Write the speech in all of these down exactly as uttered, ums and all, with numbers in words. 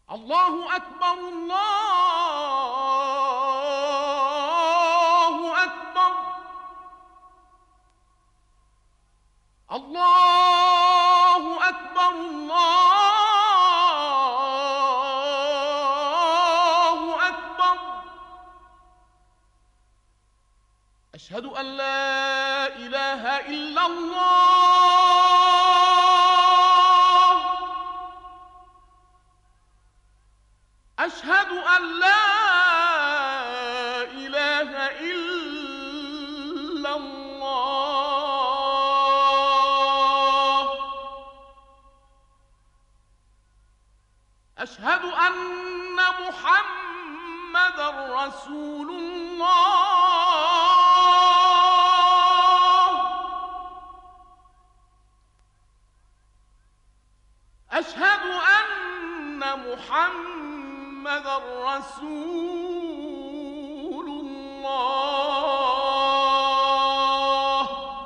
الله أكبر الله أكبر الله أكبر الله أكبر. أشهد أن لا إله إلا الله. أشهد أن لا إله إلا الله. أشهد أن محمدًا رسول الله. أشهد أن محمدًا رسول الله.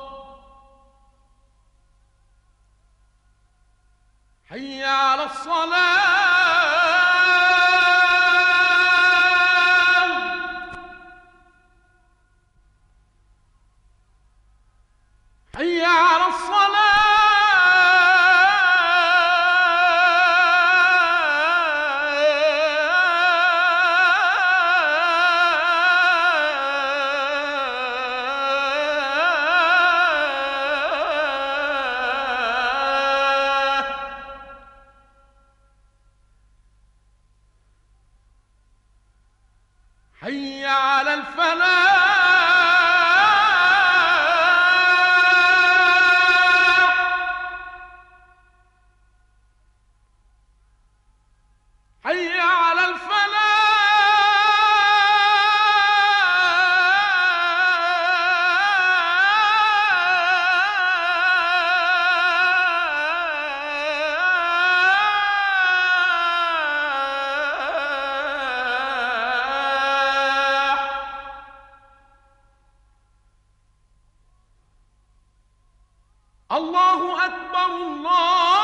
حي على الصلاة. حي على الصلاة. حي على الفلاح. حي على الفلاح. الله أكبر الله